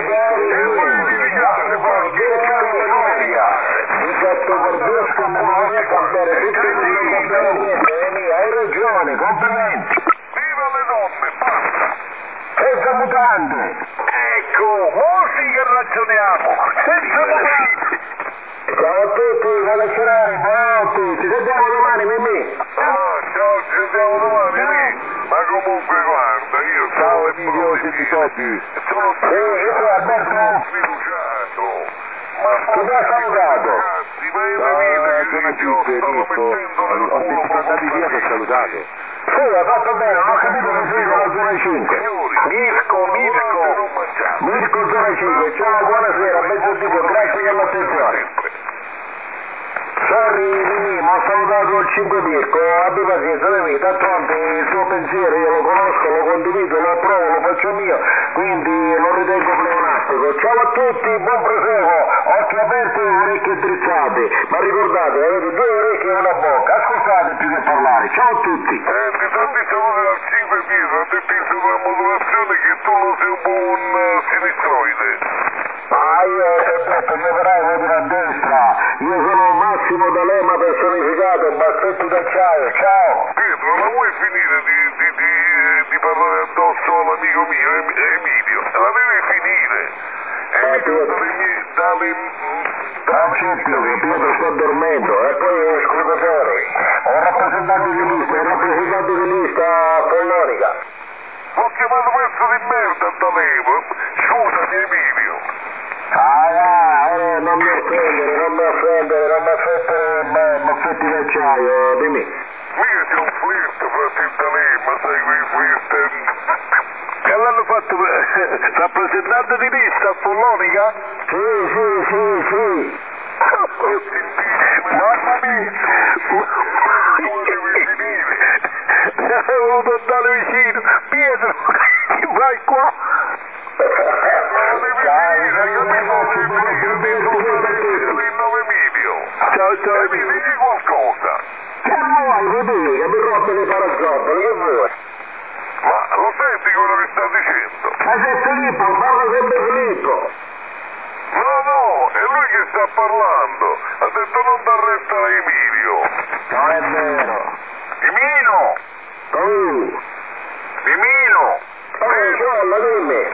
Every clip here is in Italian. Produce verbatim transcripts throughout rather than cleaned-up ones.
Hai ragione, complimenti. Viva le donne, basta. Senza mutande. Ecco, molti che ragioniamo, senza mutande. Ciao a tutti, vado a cenare, buonanotte, ci sentiamo domani, Mimì. Ah, ciao, ci sentiamo domani, lì. Ma comunque guarda, io Ciao, sono amico, siete soppi. sono Sì, io sono Alberto. sfiduciato. Ma Ti mi ha salutato. ragazzi, ma No, vedete sono che io cinque, stavo visto. mettendo nel Ho culo visto andati via, ti ho salutato. Sì, hai fatto bene, non ho capito che sei con la zona cinque. Signori, Mirko, Mirko. non mangiate. Mirko zona cinque, ciao, buonasera, mezzo tipo, grazie per l'attenzione. Sorry, Mimì, ma ho salutato il cinque Mirko, abbi pazienza di me, d'altronde il suo pensiero io lo conosco, lo condivido, lo approvo, lo faccio mio, quindi lo ritengo pleonastico. Ciao a tutti, buon proseguo, occhi aperti e orecchie drizzate, ma ricordate, avete due orecchie e una bocca, ascoltate più che parlare, ciao a tutti. Eh, ti tanti saluti dal cinque Pietro, ha detto in soprammodulazione che tu non sei un buon uh, sinistroide. Ah, io ho detto, gli operai votano a destra, io sono Massimo D'Alema personificato, baffetti d'acciaio, ciao! Pietro, ma vuoi finire di, di, di, di parlare addosso all'amico mio, Em- Emilio? La devi finire! Emilio, dalle mie... dalle... Non c'è più, Pietro sto dormendo, e poi scusatore, ho rappresentato di lista, ho rappresentato di lista follonica. L'ho chiamato pezzo di merda D'Alema! Scusami Emilio! Ah, ah, eh, non mi offendere, non mi offendere, non mi offendere, ma baffetti d'acciaio, dimmi. Mica c'è un flirt fra te e D'Alema, sai quei flirt... Che l'hanno fatto rappresentante di lista follonica? Sì, sì, sì, sì. Mamma mia! Mi hai voluto andare vicino! Pietro, vai qua! Ciao, ciao, digli qualcosa. Che vuoi, Rodì, che mi rompe le parazzopole, che vuoi? Ma lo senti quello che sta dicendo? Ma c'è Filippo, parla sempre Filippo. No, no, è lui che sta parlando. Ha detto non t'arrestare Emilio. Non è vero. Emilio! Oh, Emilio! oh, ciao, dimmi.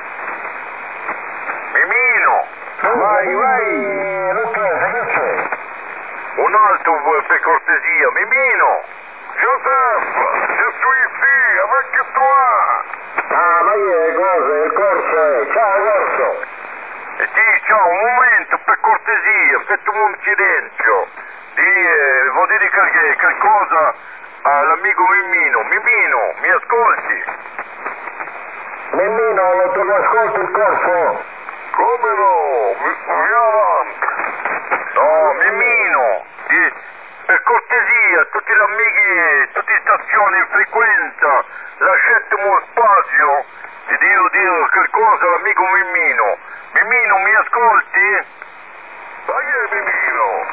Emilio! Vai, vai. Lucchese, che c'è? Un altro per cortesia, Mimino! Giuseppe! Je suis ici, avec toi! Ah, ma che cosa? Il corso è? Ciao, corso. E sì, ciao, un momento, per cortesia, fatemi un silenzio. Di, eh, vuol dire che, qualcosa all'amico Mimino. Mimino, mi ascolti? Mimino, non ti ascolti il corso? Come no? Mi, mi avanti. No, Mimino, di, per cortesia, tutti gli amici, tutte le stazioni in frequenza, lasciatemi spazio di dire, dire qualcosa all'amico Mimino. Mimino, mi ascolti? Ma che è Mimino?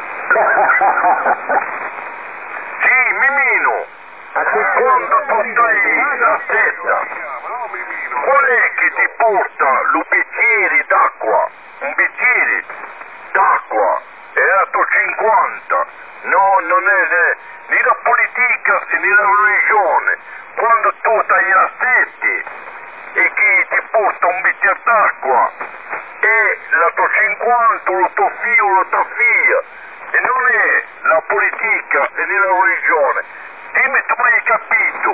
Sì, Mimino. Quando tu stai a testa, qual è che ti porta un bicchiere d'acqua? Un bicchiere d'acqua è atto cinquanta. No, non è né, né la politica né la religione. Quando tu stai a sette e chi ti porta un bicchiere d'acqua è la tua cinquanta, lo tuo figlio, la tua figlia, e non è la politica e né la religione. Dimmi, tu mi hai capito?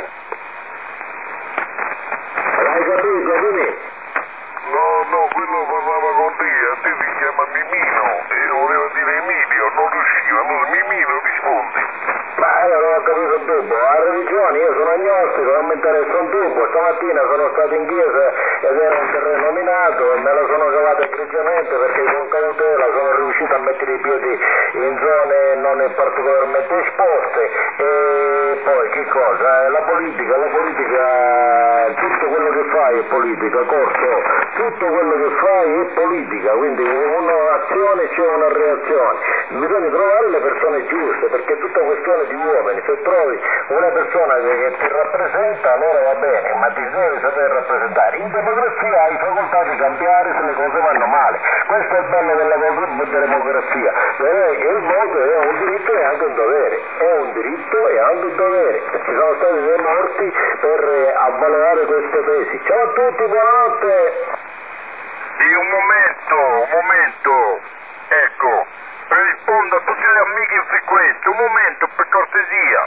L'hai capito, dimmi? No, no, quello parlava con te, a te si chiama Mimino e voleva dire Emilio, non riusciva, allora Mimino rispondi. Ma io non ho capito un tubo, la religione, io sono agnostico, non mi interessa un tubo, stamattina sono stato in chiesa ed era un terreno minato e me la sono cavata egregiamente perché con cautela sono riuscito a mettere i piedi in zone non particolarmente esposte e poi che cosa? La politica, la politica, tutto quello che fai è politica, corso, tutto quello che fai è politica, quindi un'azione c'è una reazione, bisogna trovare le persone giuste perché è tutta questione di uomini, se trovi una persona che ti rappresenta allora va bene, ma ti devi saper rappresentare. In democrazia hai facoltà di cambiare se le questo è il bello della democrazia, vedete che il voto è un diritto e anche un dovere, è un diritto e anche un dovere, e ci sono stati dei morti per eh, avvalorare queste tesi. Ciao a tutti, buonanotte! Sì, un momento, un momento, ecco, rispondo a tutti gli amici in frequenza, un momento per cortesia.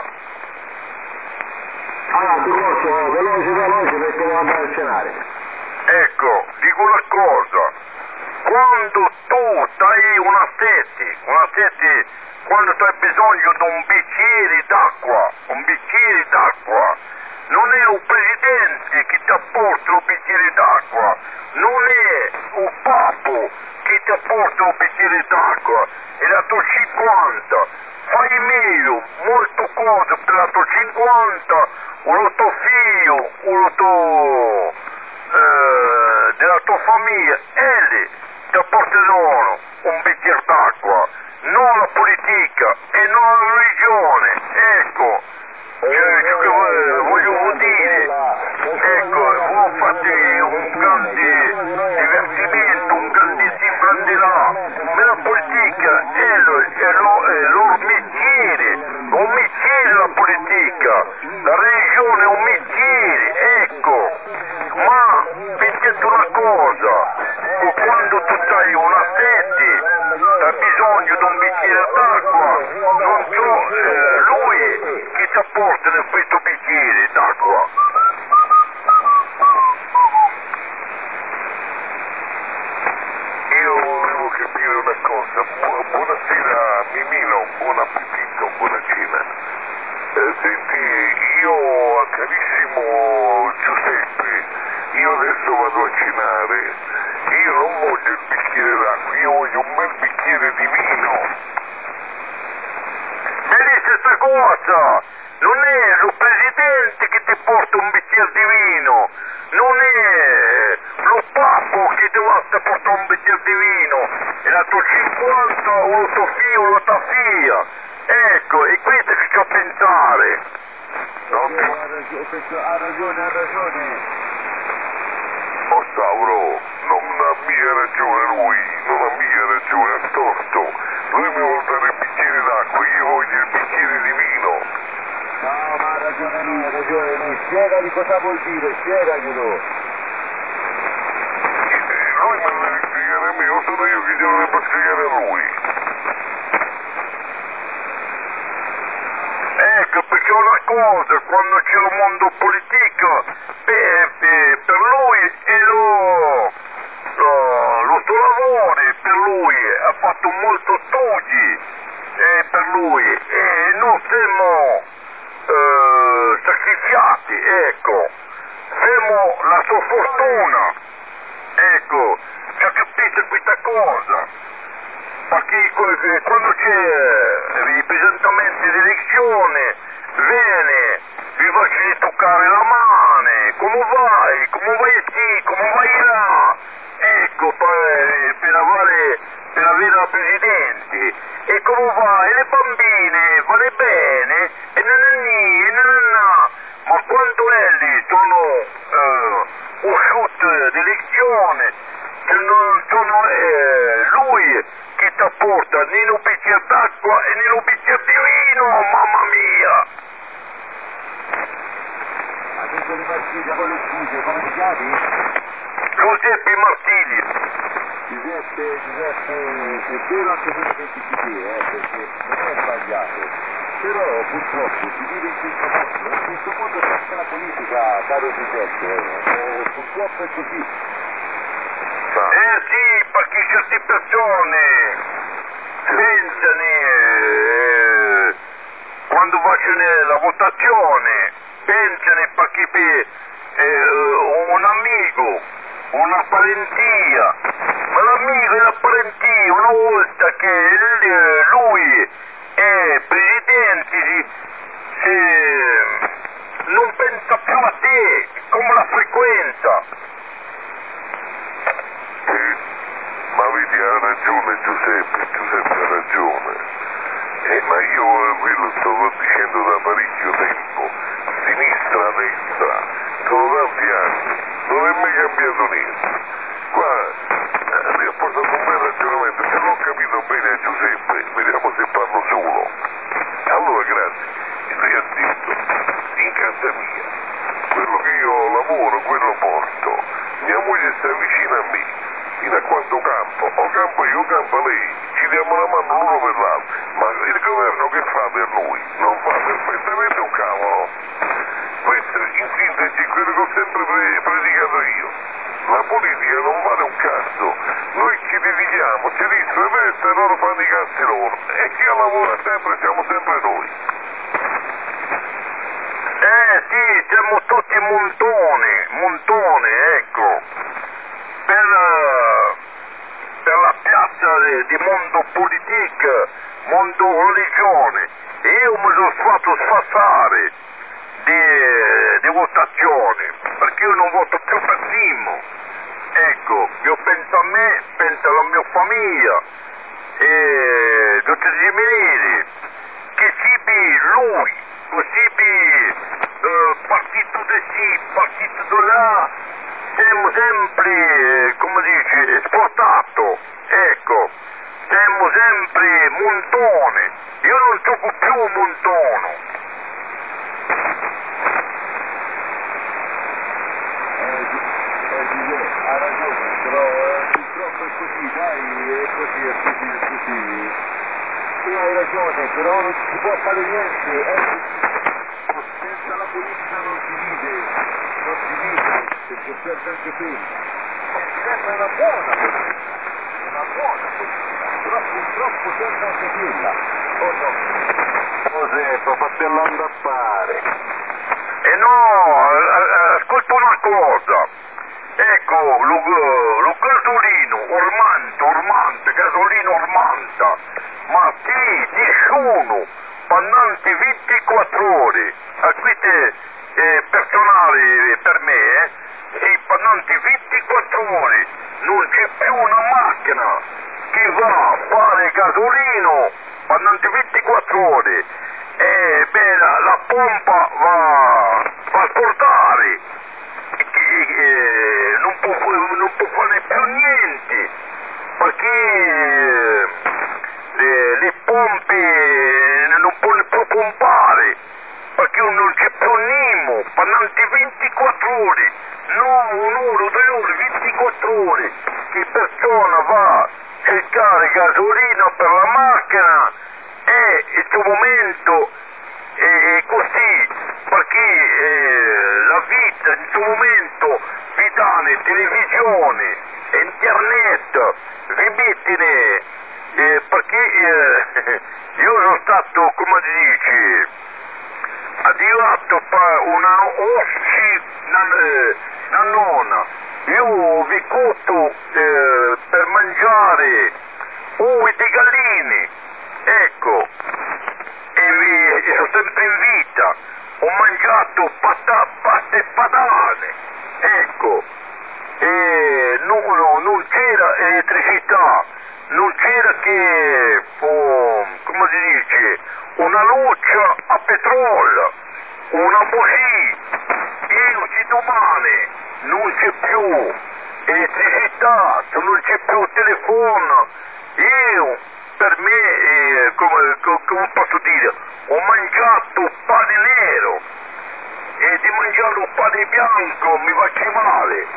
Ah, ti posso, veloce, veloce perché devo andare a cenare. Ecco, dico una cosa, quando tu stai una sete, una sete, quando tu hai bisogno di un bicchiere d'acqua, un bicchiere d'acqua, non è un presidente che ti apporta un bicchiere d'acqua, non è un papo che ti apporta un bicchiere d'acqua, è la tua cinquanta, fai meglio, molto cose per la tua cinquanta, o il tuo figlio, o il tuo, eh, della tua famiglia, e ti apporteranno un bicchiere d'acqua, non la politica e non la religione, ecco, cioè, ciò che voglio dire, ecco, voi fate un grande divertimento, un grandissimo grande là, ma la politica è, lo, è, lo, è loro mestiere, un mestiere la politica, la religione è un mestiere, ecco, ma pensate una cosa, che quando tu hai una sete, hai bisogno di un bicchiere d'acqua, non so, eh, lui che ti apporta in questo bicchiere d'acqua. Io volevo capire una cosa, Bu- buonasera Mimino, buon appetito, buona cena. Eh, senti, io carissimo Giuseppe, io adesso vado a cenare, io non voglio il bicchiere d'acqua, io voglio un bel bicchiere di vino. Vedi questa cosa, non è lo presidente che ti porta un bicchiere di vino, non è lo papo che ti va a portare un bicchiere di vino, è la tua cinquanta o il tuo figlio o la tua figlia, ecco, è questo che c'ho a pensare. No, Ha ragione, ha ragione. oh Sauro, non ha mica ragione lui, non ha mica ragione, ha torto. Lui mi vuole dare il bicchiere d'acqua, io voglio il bicchiere di vino. No, ma ha ragione lui, ha ragione lui, spiegagli cosa vuol dire, spiegaglielo. E lui me lo deve spiegare a me, o sono io che glielo devo spiegare a lui? Ecco, perché una cosa, quando c'è il mondo politico, beh, beh, per lui è lo, lo, lo suo lavoro, per lui ha fatto molto studi, eh, per lui, e non siamo eh, sacrificati, ecco, siamo la sua fortuna, ecco, c'è capito questa cosa? Perché quando c'è i presentamenti di elezione, viene, vi faccio toccare la mano, come vai, come vai qui, come vai là, ecco, per, per, avere, per avere la Presidente, e come vai, le bambine, vanno bene, e non è lì, e non è là, ma quando elli sono eh, usciti d'elezione, che non sono eh, lui che ti apporta né un bicchiere d'acqua e né un bicchiere di vino, mamma mia! Adesso le partite con le scuse, come ti chiami? Giuseppe Martini. Giuseppe, Giuseppe, è vero anche quello che ti dici, eh, perché non è sbagliato. Però purtroppo si vive in questo mondo, in questo mondo c'è anche la politica, caro Giuseppe, eh, purtroppo è così. Eh sì, perché certe persone pensano eh, quando facciano la votazione, pensano perché per eh, un amico, una parentia, ma l'amico e la parentia una volta che lui è presidente si, si, non pensa più a te, come la frequenza. Ma vedi, ha ragione Giuseppe, Giuseppe ha ragione. Eh, ma io ve lo sto dicendo da parecchio tempo, sinistra, destra, sono tanti anni, non è mai cambiato niente. Qua eh, mi ha portato un bel capito bene Giuseppe, vediamo se parlo solo. Allora grazie, stai attento, in casa mia, quello che io lavoro, quello porto, mia moglie sta vicino a me, fino a quando campo, o campo io o campa lei, ci diamo la mano l'uno per l'altro, ma il governo che fa per noi? Non fa perfettamente un cavolo. Questo in sintesi è quello che ho sempre pre- predicato io. La politica non vale un cazzo, noi ci litighiamo, ci ristrevetti e loro fanno i cazzi loro, e chi lavora sempre siamo sempre noi. Eh sì, siamo tutti montoni, montoni, ecco, per, per la piazza di, di mondo politica, mondo religione, e io mi sono fatto sfassare di, di votazioni, perché io non voto più per Simo, ecco, io penso a me, penso alla mia famiglia, e tutti i miei, che si lui, così eh, partito da sì, partito da là, siamo sempre, come dice, esportato, ecco, siamo sempre montone, io non gioco più montono. Ha ragione, però eh, purtroppo è così, dai, è così, è così, è così. Tu hai ragione, però non si può fare niente, eh. Senza la politica non si vive, non si vive, perché serve anche quella. E serve una buona politica, una buona politica, però purtroppo serve anche quella. Oh no. Giuseppe, fatelo a fare. E no, ascolta una cosa, ecco, lo, lo gasolino, ormante, ormante, gasolino ormanta, ma sì, nessuno, pannanti ventiquattro ore, a questo eh, personale per me, eh, sì, pannanti ventiquattro ore, non c'è più una macchina che va a fare gasolino, pannanti ventiquattro ore, e beh, la, la pompa va, va a sportare, che, eh, non, può, non può fare più niente, perché eh, le, le pompe non possono più pompare, perché non c'è più Nimo, pannanti ventiquattro ore, non un'ora, due ore, ventiquattro ore, che persona va a cercare gasolina per la macchina, e il suo momento è così, perché eh, la vita in questo momento vi danno televisione, internet, vi mettene, eh, perché eh, io sono stato, come si dice, arrivato per una ossi una nonna, io ho vissuto eh, per mangiare uova di galline, ecco, e, vi, e sono sempre in vita, ho mangiato pata, pasta e padane, ecco, e non, no, non c'era elettricità, non c'era che, oh, come si dice, una luce a petrolio, una bugia, io ci domani non c'è più elettricità, non c'è più telefono, io per me, eh, come, come posso dire, ho mangiato pane nero e di mangiare un pane bianco mi faccio male.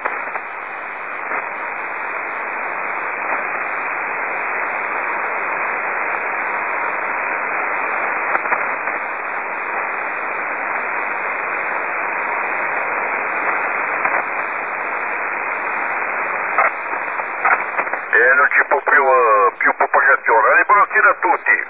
E non ci può più, uh, più propagazione. Alle buonasera a tutti.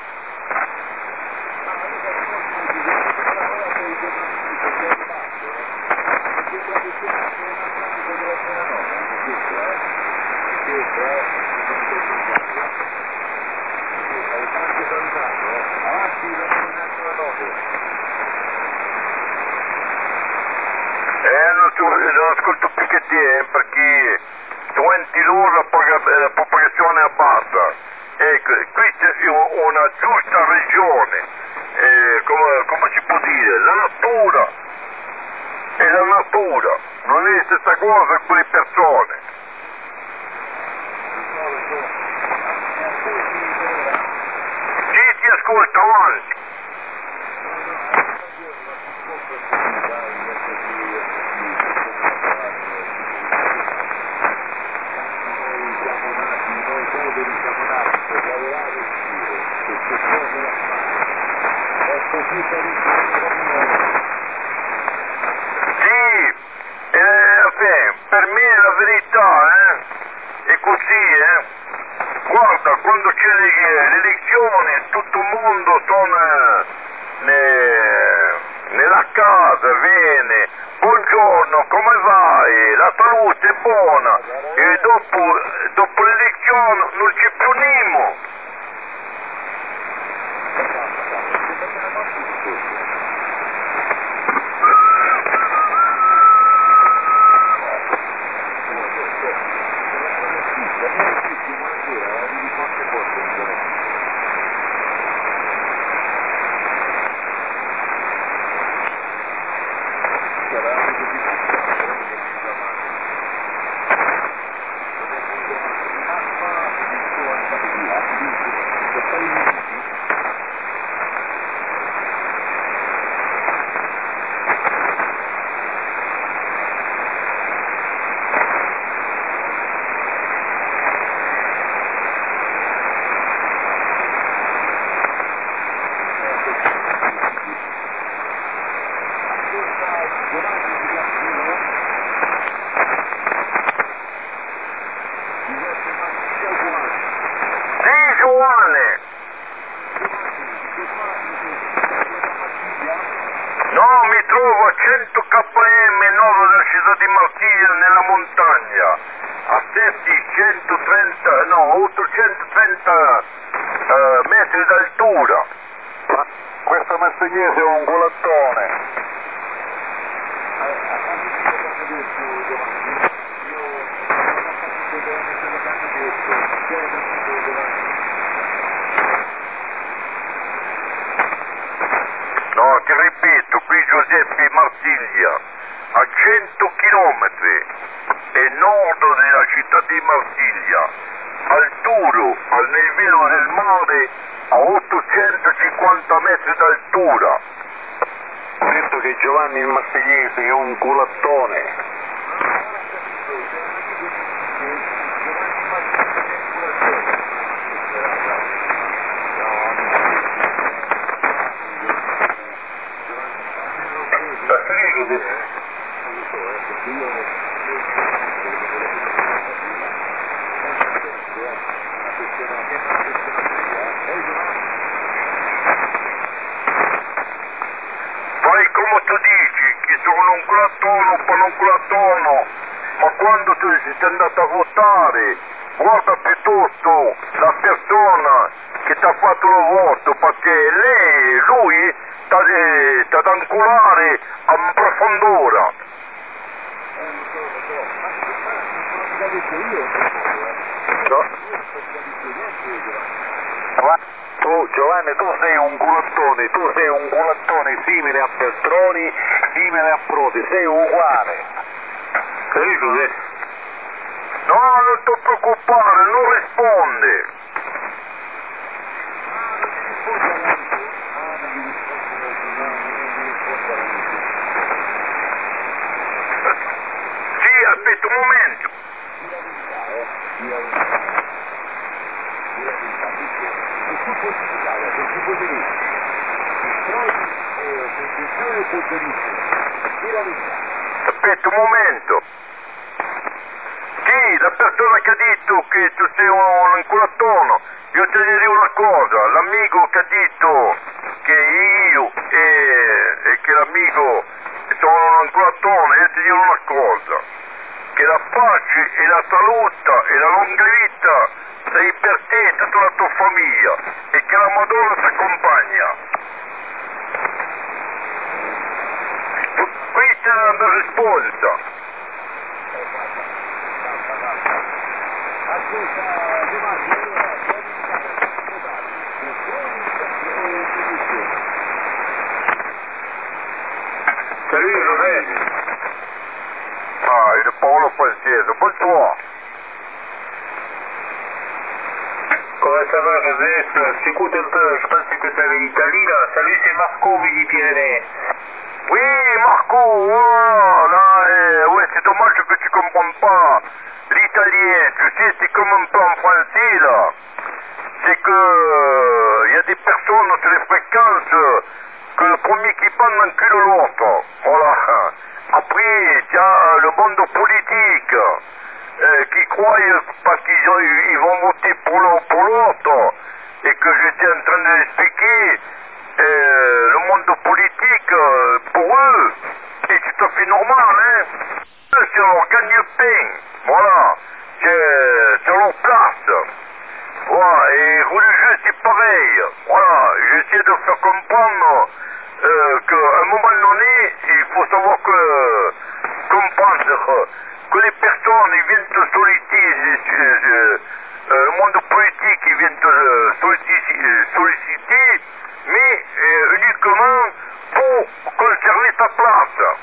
Eh, non, non ascolto più che te, perché venti l'ora la propagazione abbassa. Ecco, questa è una giusta regione, eh, come, come si può dire, la natura, è la natura, non è la stessa cosa con le persone. eh? Guarda, quando c'è le, le elezioni tutto il mondo sono ne, nella casa, viene, buongiorno, come vai? La salute è buona e dopo, dopo l'elezione non ci più. No, mi trovo a cento chilometri nord della città di Martiglia, nella montagna, a settecentotrenta, no, ottocentotrenta uh, metri d'altura. Ma questo mastignese è un culattone. No, ti ripeto, qui Giuseppe Marsiglia, a cento chilometri a nord della città di Marsiglia, alturo, al livello del mare, a ottocentocinquanta metri d'altura. Ho detto che Giovanni il Marsigliese è un culattone. Fai come tu dici, che sono un culattono, sono un culattono, ma quando tu sei andato a votare, guarda piuttosto la persona che ti ha fatto il voto, perché lei, lui, ti ha da inculare a profondura. Tu Giovanni, tu sei un culattone, tu sei un culattone simile a Beltroni, simile a Prodi, sei uguale. Capito? No, non ti preoccupare, non risponde. Sì, aspetta un momento. Aspetta un momento. Sì, la persona che ha detto che tu sei un inculattone, io ti dirò una cosa, l'amico che ha detto che io e, e che l'amico sono un inculattone, io ti dirò una cosa, che la pace e la salute e la lunga vita sei per te e tutta la tua famiglia e che la Madonna ti accompagna. Questa è la mia risposta. Capito, vedi? Ah, il Paolo Francese, bonsoir. Comment ça va, Joseph? J'écoute un peu, je pense que c'est avec Italie, là. Salut, c'est Marco, oui, du Pyrénées. Oui, Marco, oh, là, eh, ouais, c'est dommage que tu comprends pas l'italien, tu sais, c'est comme un peu en français, là. C'est que, il y a des personnes sur les fréquences que le premier qui parle n'encule l'autre, voilà. Après, il y a le monde politique, euh, qui croient parce qu'ils ont- ils vont voter pour l'un pour l'autre, et que j'étais en train de l'expliquer, euh, le monde politique, euh, pour eux, c'est tout à fait normal, hein. Eux, c'est leur gagne-pain, voilà, c'est c'est leur place. Voilà, et religieux, c'est pareil, voilà, j'essaie de faire comprendre euh, qu'à un moment donné, il faut savoir que, comprendre que les personnes, ils viennent te solliciter, euh, euh, le monde politique, ils viennent te euh, solliciter, solliciter, mais euh, uniquement pour conserver ta place.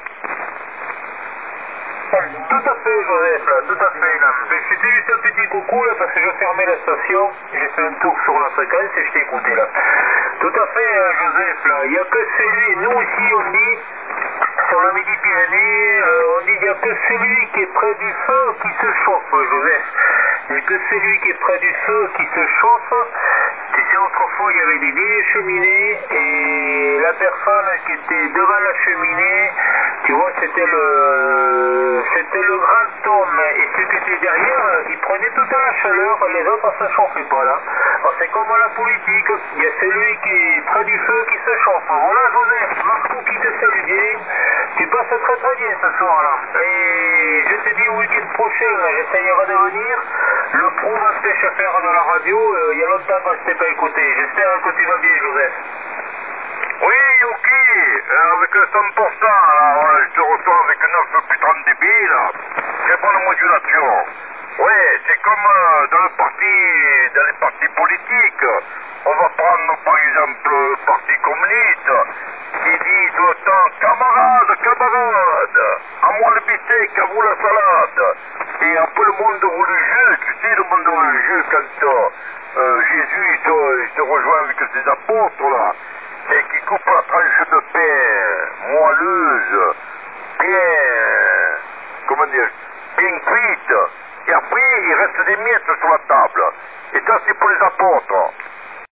Tout à fait, Joseph, tout à fait. Là. C'était juste un petit coucou là, parce que je fermais la station, j'ai fait un tour sur la fréquence et je t'ai écouté là. Tout à fait, euh, Joseph, là. Il n'y a que celui, nous aussi on dit, sur le Midi-Pyrénées, euh, on dit il n'y a que celui qui est près du feu qui se chauffe, Joseph. Il n'y a que celui qui est près du feu qui se chauffe. Tu sais, autrefois il y avait des vieilles cheminées et la personne qui était devant la cheminée, tu vois, c'était le c'était le grand homme et ceux qui étaient derrière, ils prenaient toute la chaleur, les autres ne se chauffaient pas là. Alors, c'est comme la politique, il y a celui qui est près du feu qui se chauffe. Voilà Joseph, Marco qui te salue bien, tu passes très très bien ce soir là. Et je te dis au week-end prochain, j'essayerai de venir. Le pro m'empêche à faire de la radio, euh, il y a longtemps que je ne t'ai pas écouté. J'espère que tu vas bien Joseph. Oui, Yuki, euh, avec le cent pour cent, là, ouais, je te reçois avec neuf putains de débiles, très bonne modulation. Oui, c'est comme euh, dans le parti, dans les partis politiques. On va prendre par exemple le parti communiste, qui dit tout le temps, camarades, camarades, à moi le bistec, à vous la salade. Et un peu le monde religieux, tu sais, le monde religieux, quand euh, Jésus il se, il se rejoint avec ses apôtres, là, et qui coupe la tranche de pain moelleuse, bien, comment dire, bien cuite, et après il reste des miettes sur la table. Et ça c'est pour les apôtres.